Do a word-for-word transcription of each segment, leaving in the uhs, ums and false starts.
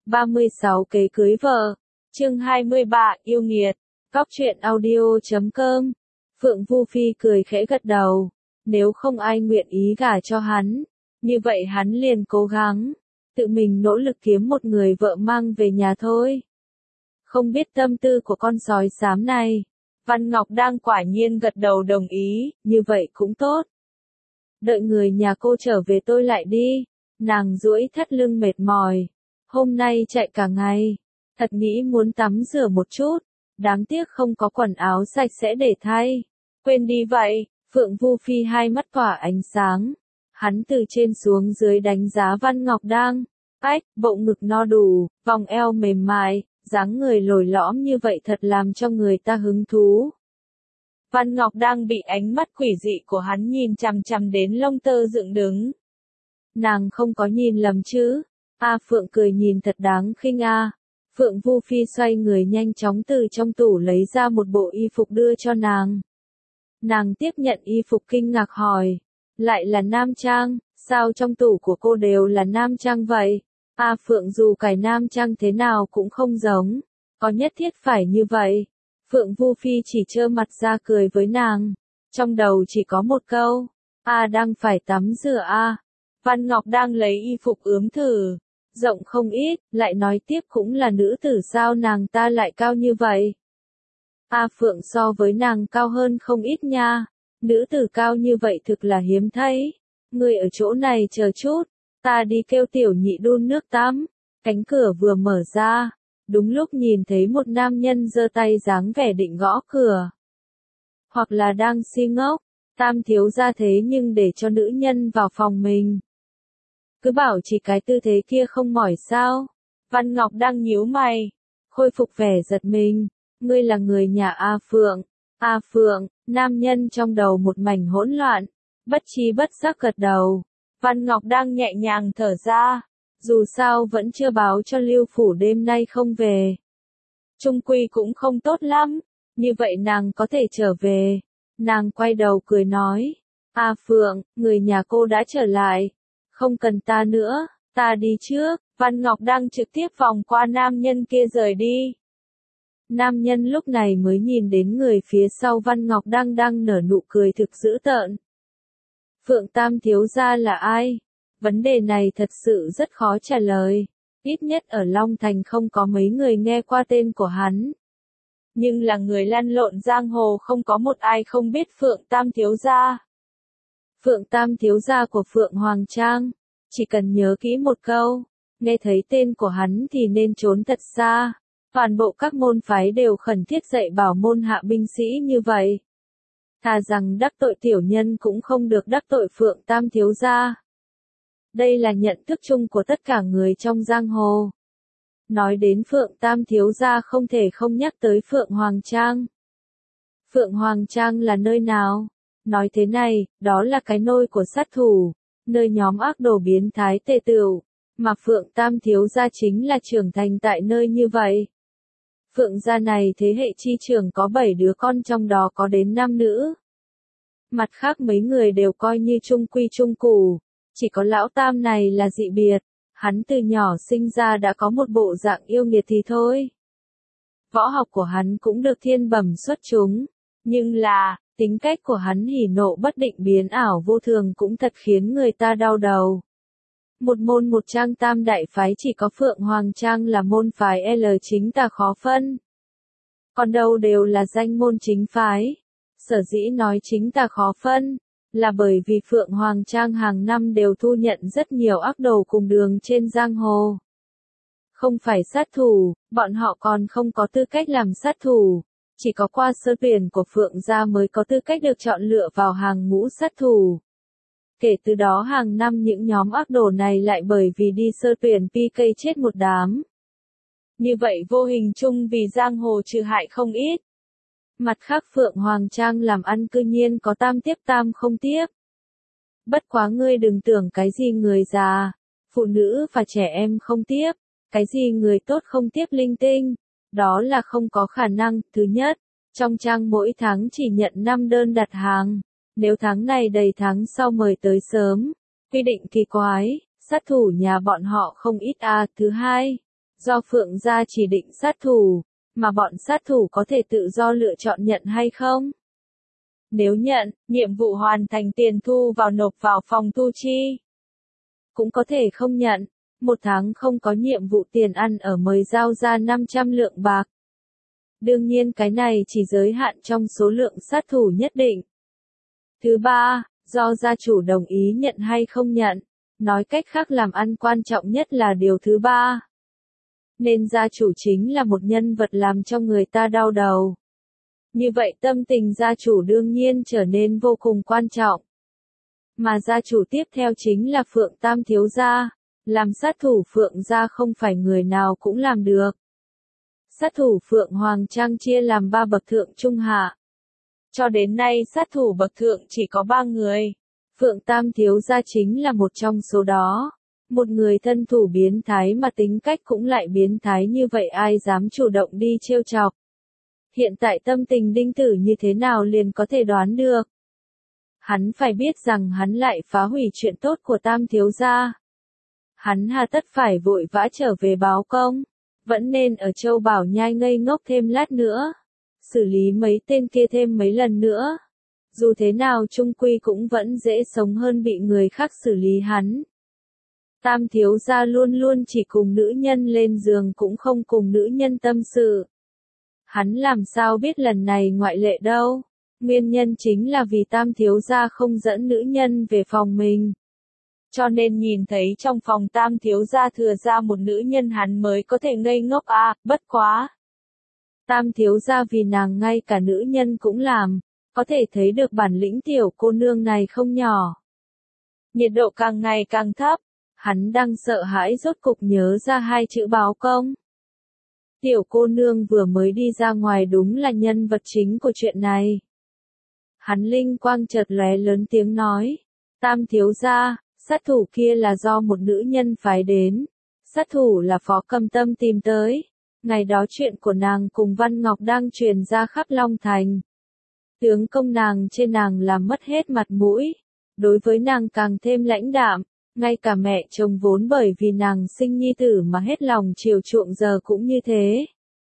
ba mươi sáu Kế cưới vợ. Chương hai mươi ba, yêu nghiệt. Cóc truyện audio chấm com. Phượng Vu Phi cười khẽ gật đầu. Nếu không ai nguyện ý gả cho hắn, như vậy hắn liền cố gắng, tự mình nỗ lực kiếm một người vợ mang về nhà thôi. Không biết tâm tư của con sói xám này. Văn Ngọc đang quả nhiên gật đầu đồng ý, như vậy cũng tốt. Đợi người nhà cô trở về tôi lại đi. Nàng duỗi thắt lưng mệt mỏi. Hôm nay chạy cả ngày. Thật nghĩ muốn tắm rửa một chút. Đáng tiếc không có quần áo sạch sẽ để thay. Quên đi vậy. Phượng Vu Phi hai mắt tỏa ánh sáng. Hắn từ trên xuống dưới đánh giá Văn Ngọc đang. Ách, bộ ngực no đủ, vòng eo mềm mại, dáng người lồi lõm như vậy thật làm cho người ta hứng thú. Văn Ngọc đang bị ánh mắt quỷ dị của hắn nhìn chằm chằm đến lông tơ dựng đứng. Nàng không có nhìn lầm chứ? A Phượng cười nhìn thật đáng khinh a. Phượng Vu Phi xoay người nhanh chóng từ trong tủ lấy ra một bộ y phục đưa cho nàng. Nàng tiếp nhận y phục kinh ngạc hỏi. Lại là nam trang, sao trong tủ của cô đều là nam trang vậy? A Phượng dù cài nam trang thế nào cũng không giống. Có nhất thiết phải như vậy? Phượng Vu Phi chỉ trơ mặt ra cười với nàng. Trong đầu chỉ có một câu. A đang phải tắm rửa a. Văn Ngọc đang lấy y phục ướm thử. Rộng không ít, lại nói tiếp cũng là nữ tử sao nàng ta lại cao như vậy? A Phượng so với nàng cao hơn không ít nha. Nữ tử cao như vậy thực là hiếm thấy. Người ở chỗ này chờ chút. Ta đi kêu tiểu nhị đun nước tắm. Cánh cửa vừa mở ra. Đúng lúc nhìn thấy một nam nhân giơ tay dáng vẻ định gõ cửa. Hoặc là đang si ngốc. Tam thiếu ra thế nhưng để cho nữ nhân vào phòng mình. Cứ bảo chỉ cái tư thế kia không mỏi sao. Văn Ngọc đang nhíu mày. Khôi phục vẻ giật mình. Ngươi là người nhà A Phượng. A Phượng, nam nhân trong đầu một mảnh hỗn loạn. Bất chi bất giác gật đầu. Văn Ngọc đang nhẹ nhàng thở ra. Dù sao vẫn chưa báo cho Lưu Phủ đêm nay không về. Trung quy cũng không tốt lắm. Như vậy nàng có thể trở về. Nàng quay đầu cười nói. A Phượng, người nhà cô đã trở lại. Không cần ta nữa, ta đi trước. Văn Ngọc đang trực tiếp vòng qua nam nhân kia rời đi. Nam nhân lúc này mới nhìn đến người phía sau Văn Ngọc đang đang nở nụ cười thực dữ tợn. Phượng Tam thiếu gia là ai? Vấn đề này thật sự rất khó trả lời. Ít nhất ở Long Thành không có mấy người nghe qua tên của hắn. Nhưng là người lăn lộn giang hồ không có một ai không biết Phượng Tam thiếu gia. Phượng Tam thiếu gia của Phượng Hoàng Trang. Chỉ cần nhớ kỹ một câu. Nghe thấy tên của hắn thì nên trốn thật xa. Toàn bộ các môn phái đều khẩn thiết dạy bảo môn hạ binh sĩ như vậy. Thà rằng đắc tội tiểu nhân cũng không được đắc tội Phượng Tam thiếu gia. Đây là nhận thức chung của tất cả người trong giang hồ. Nói đến Phượng Tam thiếu gia không thể không nhắc tới Phượng Hoàng Trang. Phượng Hoàng Trang là nơi nào? Nói thế này, đó là cái nôi của sát thủ, nơi nhóm ác đồ biến thái tề tựu, mà Phượng Tam thiếu gia chính là trưởng thành tại nơi như vậy. Phượng gia này thế hệ chi trưởng có bảy đứa con trong đó có đến năm nữ. Mặt khác mấy người đều coi như trung quy trung củ, chỉ có lão Tam này là dị biệt, hắn từ nhỏ sinh ra đã có một bộ dạng yêu nghiệt thì thôi. Võ học của hắn cũng được thiên bẩm xuất chúng, nhưng là, tính cách của hắn hỉ nộ bất định biến ảo vô thường cũng thật khiến người ta đau đầu. Một môn một trang tam đại phái chỉ có Phượng Hoàng Trang là môn phái L chính tà khó phân. Còn đâu đều là danh môn chính phái. Sở dĩ nói chính tà khó phân, là bởi vì Phượng Hoàng Trang hàng năm đều thu nhận rất nhiều ác đồ cùng đường trên giang hồ. Không phải sát thủ, bọn họ còn không có tư cách làm sát thủ. Chỉ có qua sơ tuyển của Phượng gia mới có tư cách được chọn lựa vào hàng ngũ sát thủ. Kể từ đó hàng năm những nhóm ác đồ này lại bởi vì đi sơ tuyển pê ca chết một đám. Như vậy vô hình chung vì giang hồ trừ hại không ít. Mặt khác Phượng Hoàng Trang làm ăn cư nhiên có tam tiếp tam không tiếp. Bất quá ngươi đừng tưởng cái gì người già, phụ nữ và trẻ em không tiếp, cái gì người tốt không tiếp linh tinh. Đó là không có khả năng. Thứ nhất, trong trang mỗi tháng chỉ nhận năm đơn đặt hàng. Nếu tháng này đầy tháng sau mời tới sớm. Quy định kỳ quái, sát thủ nhà bọn họ không ít à. Thứ hai, do Phượng gia chỉ định sát thủ, mà bọn sát thủ có thể tự do lựa chọn nhận hay không? Nếu nhận, nhiệm vụ hoàn thành tiền thu vào nộp vào phòng thu chi. Cũng có thể không nhận, một tháng không có nhiệm vụ tiền ăn ở mời giao ra năm trăm lượng bạc. Đương nhiên cái này chỉ giới hạn trong số lượng sát thủ nhất định. Thứ ba, do gia chủ đồng ý nhận hay không nhận, nói cách khác làm ăn quan trọng nhất là điều thứ ba. Nên gia chủ chính là một nhân vật làm cho người ta đau đầu. Như vậy tâm tình gia chủ đương nhiên trở nên vô cùng quan trọng. Mà gia chủ tiếp theo chính là Phượng Tam thiếu gia, làm sát thủ Phượng gia không phải người nào cũng làm được. Sát thủ Phượng Hoàng Trang chia làm ba bậc thượng trung hạ. Cho đến nay sát thủ bậc thượng chỉ có ba người. Phượng Tam thiếu gia chính là một trong số đó. Một người thân thủ biến thái mà tính cách cũng lại biến thái như vậy ai dám chủ động đi trêu chọc. Hiện tại tâm tình Đinh Tử như thế nào liền có thể đoán được. Hắn phải biết rằng hắn lại phá hủy chuyện tốt của Tam thiếu gia. Hắn hà tất phải vội vã trở về báo công, vẫn nên ở Châu Bảo Nhai ngây ngốc thêm lát nữa, xử lý mấy tên kia thêm mấy lần nữa. Dù thế nào chung quy cũng vẫn dễ sống hơn bị người khác xử lý hắn. Tam thiếu gia luôn luôn chỉ cùng nữ nhân lên giường cũng không cùng nữ nhân tâm sự. Hắn làm sao biết lần này ngoại lệ đâu. Nguyên nhân chính là vì Tam thiếu gia không dẫn nữ nhân về phòng mình. Cho nên nhìn thấy trong phòng Tam thiếu gia thừa ra một nữ nhân hắn mới có thể ngây ngốc à, bất quá. Tam thiếu gia vì nàng ngay cả nữ nhân cũng làm, có thể thấy được bản lĩnh tiểu cô nương này không nhỏ. Nhiệt độ càng ngày càng thấp, hắn đang sợ hãi rốt cục nhớ ra hai chữ báo công. Tiểu cô nương vừa mới đi ra ngoài đúng là nhân vật chính của chuyện này. Hắn linh quang chợt lóe lớn tiếng nói, Tam thiếu gia, sát thủ kia là do một nữ nhân phái đến, sát thủ là Phó Cầm Tâm tìm tới, ngày đó chuyện của nàng cùng Văn Ngọc đang truyền ra khắp Long Thành. Tướng công nàng trên nàng làm mất hết mặt mũi, đối với nàng càng thêm lãnh đạm, ngay cả mẹ chồng vốn bởi vì nàng sinh nhi tử mà hết lòng chiều chuộng giờ cũng như thế.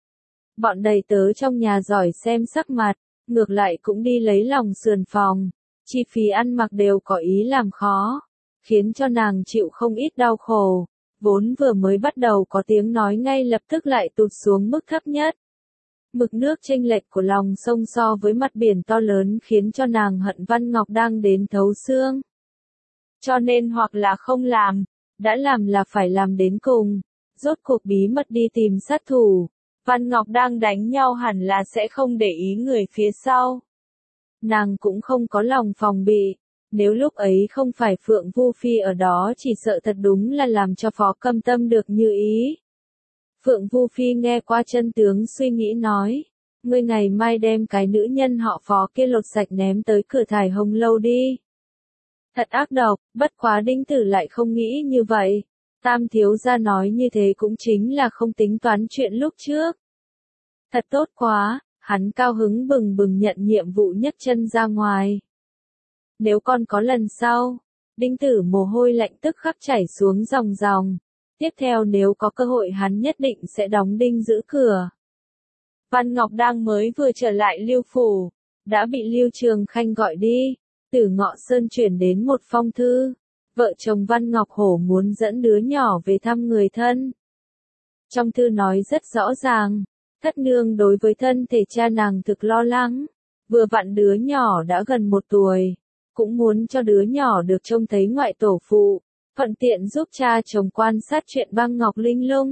Bọn đầy tớ trong nhà giỏi xem sắc mặt, ngược lại cũng đi lấy lòng sườn phòng, chi phí ăn mặc đều có ý làm khó, khiến cho nàng chịu không ít đau khổ, vốn vừa mới bắt đầu có tiếng nói ngay lập tức lại tụt xuống mức thấp nhất. Mực nước chênh lệch của lòng sông so với mặt biển to lớn khiến cho nàng hận Văn Ngọc đang đến thấu xương. Cho nên hoặc là không làm, đã làm là phải làm đến cùng, rốt cuộc bí mật đi tìm sát thủ. Văn Ngọc đang đánh nhau hẳn là sẽ không để ý người phía sau. Nàng cũng không có lòng phòng bị, nếu lúc ấy không phải Phượng Vu Phi ở đó chỉ sợ thật đúng là làm cho Phó Cầm Tâm được như ý. Phượng Vu Phi nghe qua chân tướng suy nghĩ nói, ngươi ngày mai đem cái nữ nhân họ Phó kia lột sạch ném tới cửa thải hồng lâu đi. Thật ác độc, bất quá Đinh Tử lại không nghĩ như vậy. Tam thiếu gia nói như thế cũng chính là không tính toán chuyện lúc trước. Thật tốt quá, hắn cao hứng bừng bừng nhận nhiệm vụ nhấc chân ra ngoài. Nếu còn có lần sau, Đinh Tử mồ hôi lạnh tức khắc chảy xuống ròng ròng. Tiếp theo nếu có cơ hội hắn nhất định sẽ đóng đinh giữ cửa. Văn Ngọc đang mới vừa trở lại Lưu Phủ, đã bị Lưu Trường Khanh gọi đi, từ Ngọ Sơn chuyển đến một phong thư. Vợ chồng Văn Ngọc Hổ muốn dẫn đứa nhỏ về thăm người thân. Trong thư nói rất rõ ràng, thất nương đối với thân thể cha nàng thực lo lắng, vừa vặn đứa nhỏ đã gần một tuổi, cũng muốn cho đứa nhỏ được trông thấy ngoại tổ phụ, thuận tiện giúp cha chồng quan sát chuyện băng ngọc linh lung.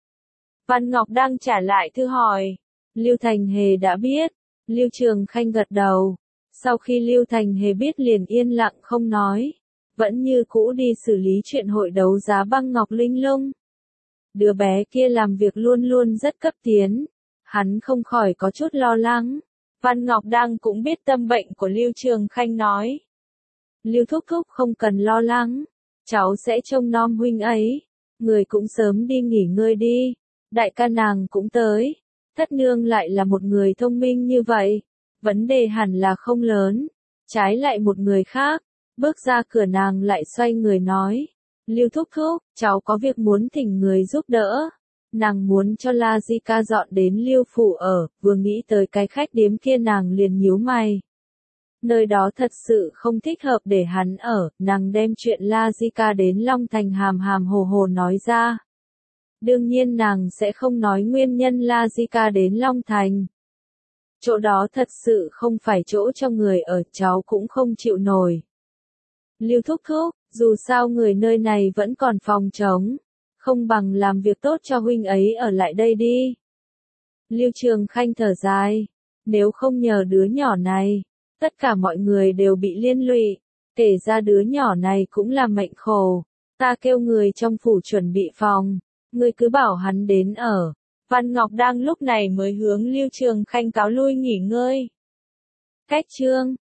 Văn Ngọc đang trả lại thư hỏi, Lưu Thành Hề đã biết, Lưu Trường Khanh gật đầu, sau khi Lưu Thành Hề biết liền yên lặng không nói. Vẫn như cũ đi xử lý chuyện hội đấu giá băng ngọc linh lung. Đứa bé kia làm việc luôn luôn rất cấp tiến, hắn không khỏi có chút lo lắng. Văn Ngọc đang cũng biết tâm bệnh của Lưu Trường Khanh nói. Lưu thúc thúc không cần lo lắng, cháu sẽ trông nom huynh ấy, người cũng sớm đi nghỉ ngơi đi, đại ca nàng cũng tới, thất nương lại là một người thông minh như vậy, vấn đề hẳn là không lớn, trái lại một người khác. Bước ra cửa nàng lại xoay người nói, Lưu thúc thúc, cháu có việc muốn thỉnh người giúp đỡ. Nàng muốn cho La Di Ca dọn đến Liêu Phủ ở, vừa nghĩ tới cái khách điếm kia nàng liền nhíu mày. Nơi đó thật sự không thích hợp để hắn ở, nàng đem chuyện La Di Ca đến Long Thành hàm hàm hồ hồ nói ra. Đương nhiên nàng sẽ không nói nguyên nhân La Di Ca đến Long Thành. Chỗ đó thật sự không phải chỗ cho người ở, cháu cũng không chịu nổi. Lưu thúc thúc, dù sao người nơi này vẫn còn phòng trống, không bằng làm việc tốt cho huynh ấy ở lại đây đi. Lưu Trường Khanh thở dài, nếu không nhờ đứa nhỏ này, tất cả mọi người đều bị liên lụy, kể ra đứa nhỏ này cũng là mệnh khổ. Ta kêu người trong phủ chuẩn bị phòng, ngươi cứ bảo hắn đến ở. Văn Ngọc đang lúc này mới hướng Lưu Trường Khanh cáo lui nghỉ ngơi. Cách chương